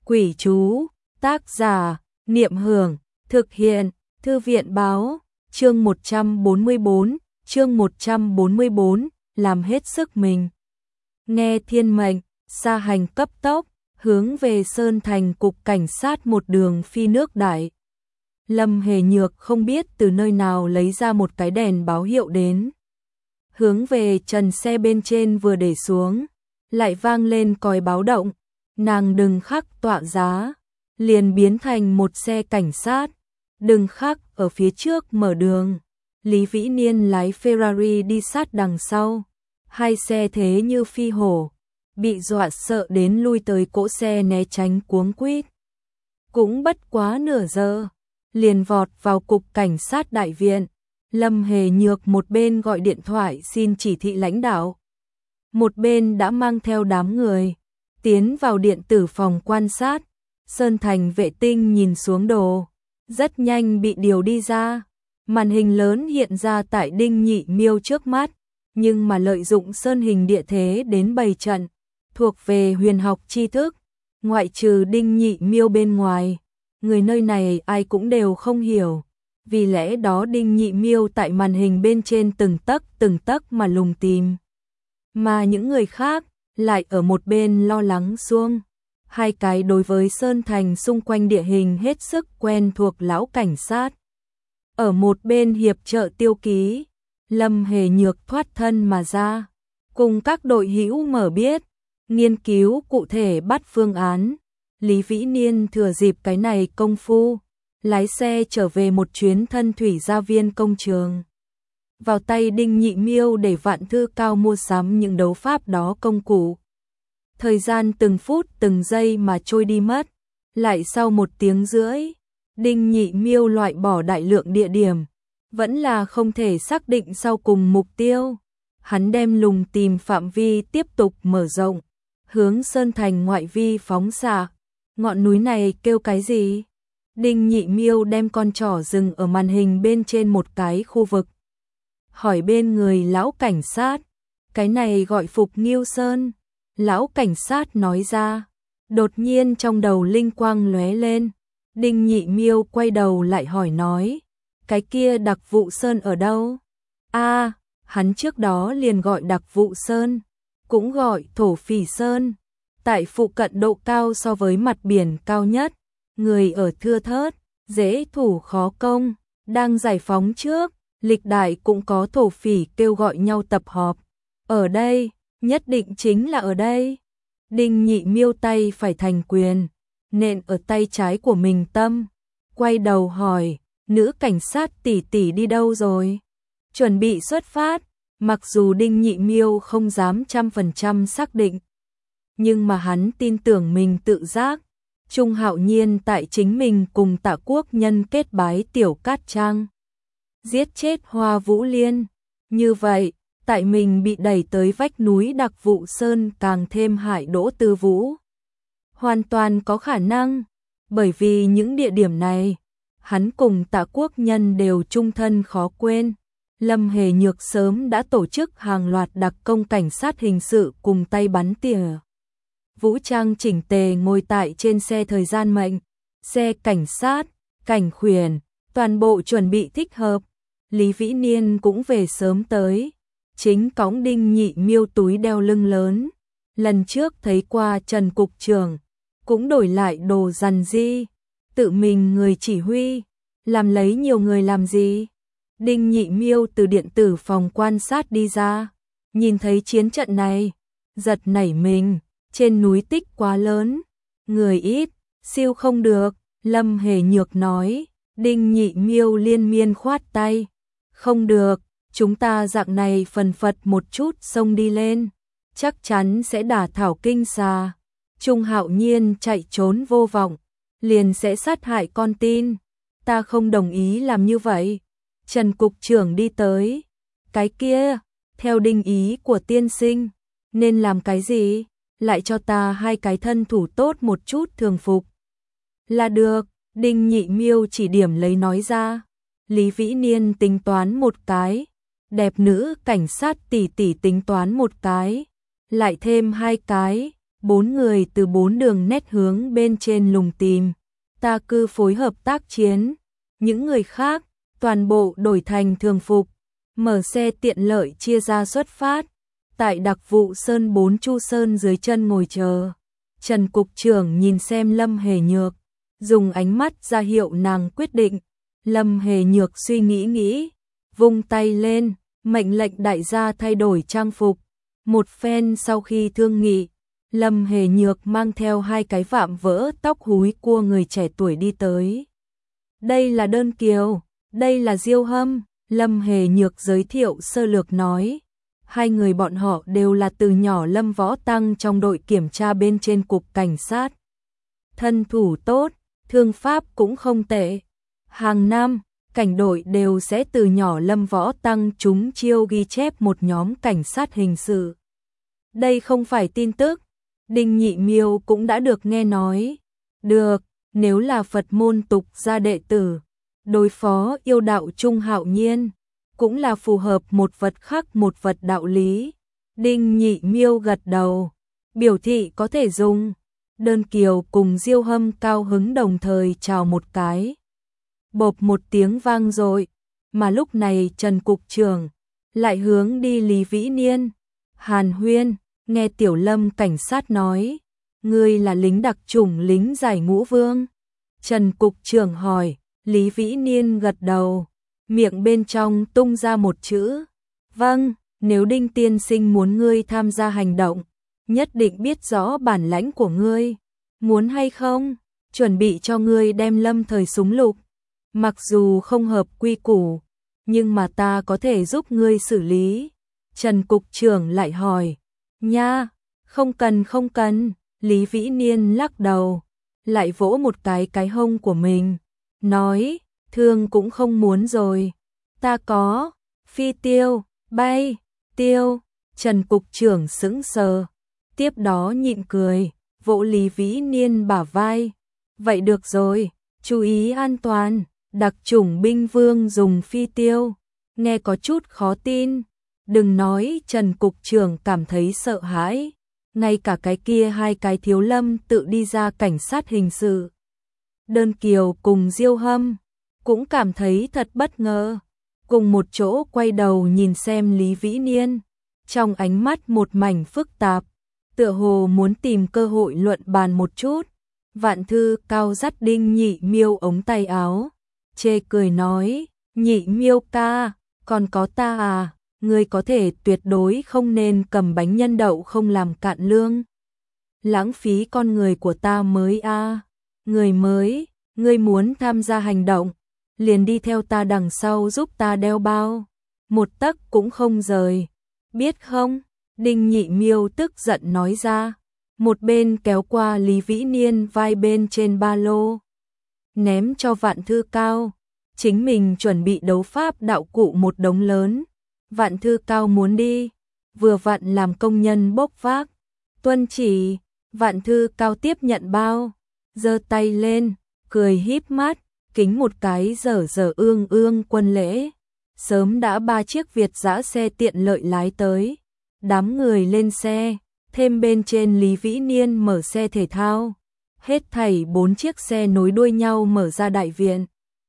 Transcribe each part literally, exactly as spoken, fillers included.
Quỷ chú, tác giả, Niệm Hưởng, thực hiện, Thư viện báo, chương một trăm bốn mươi bốn, chương một trăm bốn mươi bốn, làm hết sức mình. Nghe thiên mệnh, xa hành cấp tốc, hướng về Sơn Thành cục cảnh sát một đường phi nước đại. Lâm Hề Nhược không biết từ nơi nào lấy ra một cái đèn báo hiệu đến. Hướng về trần xe bên trên vừa để xuống, lại vang lên còi báo động, nàng đừng khắc tọa giá, liền biến thành một xe cảnh sát, đừng khắc ở phía trước mở đường. Lý Vĩ Niên lái Ferrari đi sát đằng sau, hai xe thế như phi hổ, bị dọa sợ đến lui tới cỗ xe né tránh cuống quýt. Cũng bất quá nửa giờ, liền vọt vào cục cảnh sát đại viện. Lâm Hề Nhược một bên gọi điện thoại xin chỉ thị lãnh đạo, một bên đã mang theo đám người tiến vào điện tử phòng quan sát. Sơn Thành vệ tinh nhìn xuống đồ, rất nhanh bị điều đi ra. Màn hình lớn hiện ra tại Đinh Nhị Miêu trước mắt, nhưng mà lợi dụng sơn hình địa thế đến bày trận, thuộc về huyền học tri thức, ngoại trừ Đinh Nhị Miêu bên ngoài, người nơi này ai cũng đều không hiểu. Vì lẽ đó Đinh Nhị Miêu tại màn hình bên trên từng tấc từng tấc mà lùng tìm, mà những người khác lại ở một bên lo lắng xuông. Hai cái đối với Sơn Thành xung quanh địa hình hết sức quen thuộc lão cảnh sát, ở một bên hiệp trợ tiêu ký. Lâm Hề Nhược thoát thân mà ra, cùng các đội hữu mở biết, nghiên cứu cụ thể bắt phương án. Lý Vĩ Niên thừa dịp cái này công phu, lái xe trở về một chuyến thân thủy gia viên công trường. Vào tay Đinh Nhị Miêu để Vạn Thư Cao mua sắm những đấu pháp đó công cụ. Thời gian từng phút từng giây mà trôi đi mất. Lại sau một tiếng rưỡi, Đinh Nhị Miêu loại bỏ đại lượng địa điểm, vẫn là không thể xác định sau cùng mục tiêu. Hắn đem lùng tìm phạm vi tiếp tục mở rộng, hướng Sơn Thành ngoại vi phóng xạ. Ngọn núi này kêu cái gì? Đinh Nhị Miêu đem con trỏ dừng ở màn hình bên trên một cái khu vực, hỏi bên người lão cảnh sát. Cái này gọi Phục Nghiêu Sơn. Lão cảnh sát nói ra. Đột nhiên trong đầu linh quang lóe lên. Đinh Nhị Miêu quay đầu lại hỏi nói, cái kia Đặc Vụ Sơn ở đâu? A, à, hắn trước đó liền gọi Đặc Vụ Sơn, cũng gọi Thổ Phỉ Sơn, tại phụ cận độ cao so với mặt biển cao nhất, người ở thưa thớt, dễ thủ khó công, đang giải phóng trước, lịch đại cũng có thổ phỉ kêu gọi nhau tập họp. Ở đây, nhất định chính là ở đây. Đinh Nhị Miêu tay phải thành quyền, nện ở tay trái của mình tâm, quay đầu hỏi, nữ cảnh sát tỷ tỷ đi đâu rồi? Chuẩn bị xuất phát. Mặc dù Đinh Nhị Miêu không dám trăm phần trăm xác định, nhưng mà hắn tin tưởng mình tự giác. Trung Hạo Nhiên tại chính mình cùng Tạ Quốc Nhân kết bái Tiểu Cát Trang, giết chết Hoa Vũ Liên. Như vậy, tại mình bị đẩy tới vách núi Đặc Vụ Sơn càng thêm hại Đỗ Tư Vũ. Hoàn toàn có khả năng, bởi vì những địa điểm này, hắn cùng Tạ Quốc Nhân đều chung thân khó quên. Lâm Hề Nhược sớm đã tổ chức hàng loạt đặc công cảnh sát hình sự cùng tay bắn tỉa vũ trang chỉnh tề ngồi tại trên xe thời gian mệnh, xe cảnh sát, cảnh khuyển, toàn bộ chuẩn bị thích hợp. Lý Vĩ Niên cũng về sớm tới, chính cõng Đinh Nhị Miêu túi đeo lưng lớn. Lần trước thấy qua Trần cục trưởng, cũng đổi lại đồ rằn di, tự mình người chỉ huy, làm lấy nhiều người làm gì? Đinh Nhị Miêu từ điện tử phòng quan sát đi ra, nhìn thấy chiến trận này, giật nảy mình. Trên núi tích quá lớn, người ít, siêu không được. Lâm Hề Nhược nói. Đinh Nhị Miêu liên miên khoát tay, không được, chúng ta dạng này phần phật một chút xông đi lên, chắc chắn sẽ đả thảo kinh xà. Trung Hạo Nhiên chạy trốn vô vọng, liền sẽ sát hại con tin. Ta không đồng ý làm như vậy. Trần cục trưởng đi tới. Cái kia, theo đinh ý của tiên sinh, nên làm cái gì? Lại cho ta hai cái thân thủ tốt một chút thường phục là được. Đinh Nhị Miêu chỉ điểm lấy nói ra. Lý Vĩ Niên tính toán một cái, đẹp nữ cảnh sát tỷ tỷ tính toán một cái, lại thêm hai cái, Bốn người từ bốn đường nét hướng bên trên lùng tìm, ta cư phối hợp tác chiến. Những người khác, toàn bộ đổi thành thường phục, mở xe tiện lợi chia ra xuất phát. Tại đặc vụ Sơn bốn Chu Sơn dưới chân ngồi chờ. Trần Cục trưởng nhìn xem Lâm Hề Nhược, dùng ánh mắt ra hiệu nàng quyết định. Lâm Hề Nhược suy nghĩ nghĩ, vung tay lên, mệnh lệnh đại gia thay đổi trang phục. Một phen sau khi thương nghị, Lâm Hề Nhược mang theo hai cái vạm vỡ tóc húi cua người trẻ tuổi đi tới. Đây là Đơn Kiều, đây là Diêu Hâm, Lâm Hề Nhược giới thiệu sơ lược nói. Hai người bọn họ đều là từ nhỏ Lâm Võ Tăng trong đội kiểm tra bên trên cục cảnh sát. Thân thủ tốt, thương pháp cũng không tệ. Hàng năm, cảnh đội đều sẽ từ nhỏ Lâm Võ Tăng chúng chiêu ghi chép một nhóm cảnh sát hình sự. Đây không phải tin tức, Đinh Nhị Miêu cũng đã được nghe nói. Được, nếu là Phật môn tục gia đệ tử, đối phó yêu đạo Trung Hạo Nhiên, cũng là phù hợp một vật khác một vật đạo lý. Đinh Nhị Miêu gật đầu, biểu thị có thể dùng. Đơn Kiều cùng Diêu Hâm cao hứng đồng thời chào một cái. Bộp một tiếng vang dội, mà lúc này Trần Cục trưởng lại hướng đi Lý Vĩ Niên. Hàn Huyên, nghe Tiểu Lâm cảnh sát nói, ngươi là lính đặc chủng lính giải Ngũ Vương. Trần Cục trưởng hỏi, Lý Vĩ Niên gật đầu, miệng bên trong tung ra một chữ. Vâng, nếu Đinh tiên sinh muốn ngươi tham gia hành động, nhất định biết rõ bản lãnh của ngươi. Muốn hay không, chuẩn bị cho ngươi đem lâm thời súng lục. Mặc dù không hợp quy củ, nhưng mà ta có thể giúp ngươi xử lý. Trần Cục trưởng lại hỏi, nha, không cần không cần. Lý Vĩ Niên lắc đầu, lại vỗ một cái cái hông của mình, nói, thương cũng không muốn rồi. Ta có, phi tiêu, bay, tiêu. Trần Cục trưởng sững sờ, tiếp đó nhịn cười, vỗ Lý Vĩ Niên bả vai. Vậy được rồi, chú ý an toàn, đặc chủng binh vương dùng phi tiêu. Nghe có chút khó tin, đừng nói Trần Cục trưởng cảm thấy sợ hãi, ngay cả cái kia hai cái thiếu lâm tự đi ra cảnh sát hình sự. Đơn Kiều cùng Diêu Hâm cũng cảm thấy thật bất ngờ, cùng một chỗ quay đầu nhìn xem Lý Vĩ Niên, trong ánh mắt một mảnh phức tạp, tựa hồ muốn tìm cơ hội luận bàn một chút. Vạn Thư Cao dắt Đinh Nhị Miêu ống tay áo, chê cười nói, Nhị Miêu ca, còn có ta à, ngươi có thể tuyệt đối không nên cầm bánh nhân đậu không làm cạn lương. Lãng phí con người của ta mới a. À. Người mới, ngươi muốn tham gia hành động, liền đi theo ta đằng sau giúp ta đeo bao, một tấc cũng không rời, biết không? Đinh Nhị Miêu tức giận nói ra, một bên kéo qua Lý Vĩ Niên vai bên trên ba lô, ném cho Vạn Thư Cao, chính mình chuẩn bị đấu pháp đạo cụ một đống lớn. Vạn Thư Cao muốn đi, vừa vặn làm công nhân bốc vác. Tuân chỉ. Vạn Thư Cao tiếp nhận bao, giơ tay lên, cười híp mắt, kính một cái dở dở ương ương quân lễ. Sớm đã ba chiếc Việt dã xe tiện lợi lái tới, đám người lên xe, thêm bên trên Lý Vĩ Niên mở xe thể thao. Hết thảy bốn chiếc xe nối đuôi nhau mở ra đại viện.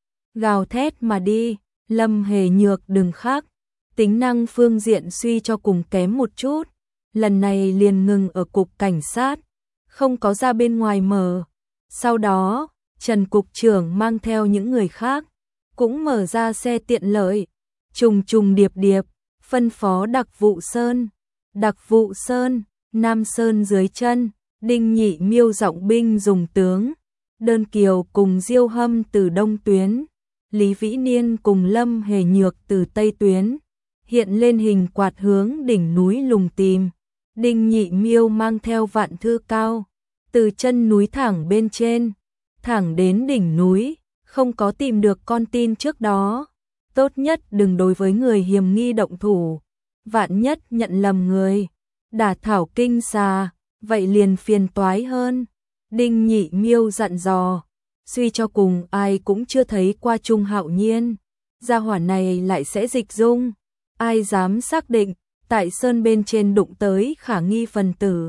Gào thét mà đi, Lâm Hề Nhược đừng khác, tính năng phương diện suy cho cùng kém một chút, lần này liền ngừng ở cục cảnh sát, không có ra bên ngoài mở. Sau đó, Trần Cục trưởng mang theo những người khác, cũng mở ra xe tiện lợi, trùng trùng điệp điệp, phân phó Đặc vụ Sơn. Đặc vụ Sơn, Nam Sơn dưới chân, Đinh Nhị Miêu giọng binh dùng tướng, Đơn Kiều cùng Diêu Hâm từ đông tuyến, Lý Vĩ Niên cùng Lâm Hề Nhược từ tây tuyến, hiện lên hình quạt hướng đỉnh núi lùng tìm. Đinh Nhị Miêu mang theo Vạn Thư Cao, từ chân núi thẳng bên trên, thẳng đến đỉnh núi, không có tìm được con tin trước đó. Tốt nhất đừng đối với người hiểm nghi động thủ, vạn nhất nhận lầm người, đả thảo kinh xà, vậy liền phiền toái hơn. Đinh Nhị Miêu dặn dò, suy cho cùng ai cũng chưa thấy qua Trung Hạo Nhiên, gia hỏa này lại sẽ dịch dung, ai dám xác định tại sơn bên trên đụng tới khả nghi phần tử.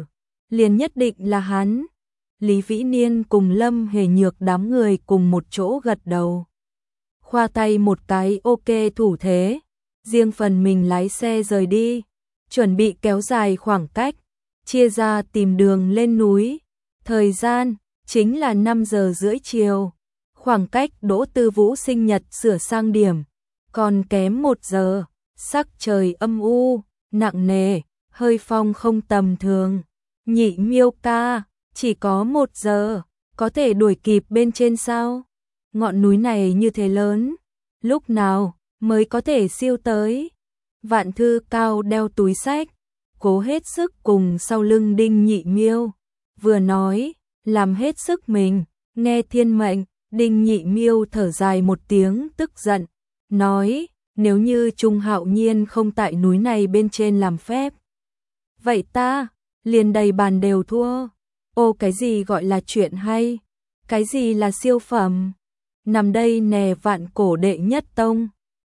liền nhất định là hắn. Lý Vĩ Niên cùng Lâm Hề Nhược đám người cùng một chỗ gật đầu. Khoa tay một cái ok thủ thế, riêng phần mình lái xe rời đi, chuẩn bị kéo dài khoảng cách, chia ra tìm đường lên núi. Thời gian chính là năm giờ rưỡi chiều, khoảng cách Đỗ Tư Vũ sinh nhật sửa sang điểm, còn kém một giờ, sắc trời âm u, nặng nề, hơi phong không tầm thường. Nhị Miêu ca, chỉ có một giờ, có thể đuổi kịp bên trên sao? Ngọn núi này như thế lớn, lúc nào mới có thể siêu tới? Vạn Thư Cao đeo túi xách, cố hết sức cùng sau lưng Đinh Nhị Miêu, vừa nói, làm hết sức mình, nghe thiên mệnh. Đinh Nhị Miêu thở dài một tiếng tức giận, nói, nếu như Trung Hạo Nhiên không tại núi này bên trên làm phép, vậy ta liền đầy bàn đều thua. Ô, cái gì gọi là chuyện hay, cái gì là siêu phẩm? Nằm đây nè, vạn cổ đệ nhất tông,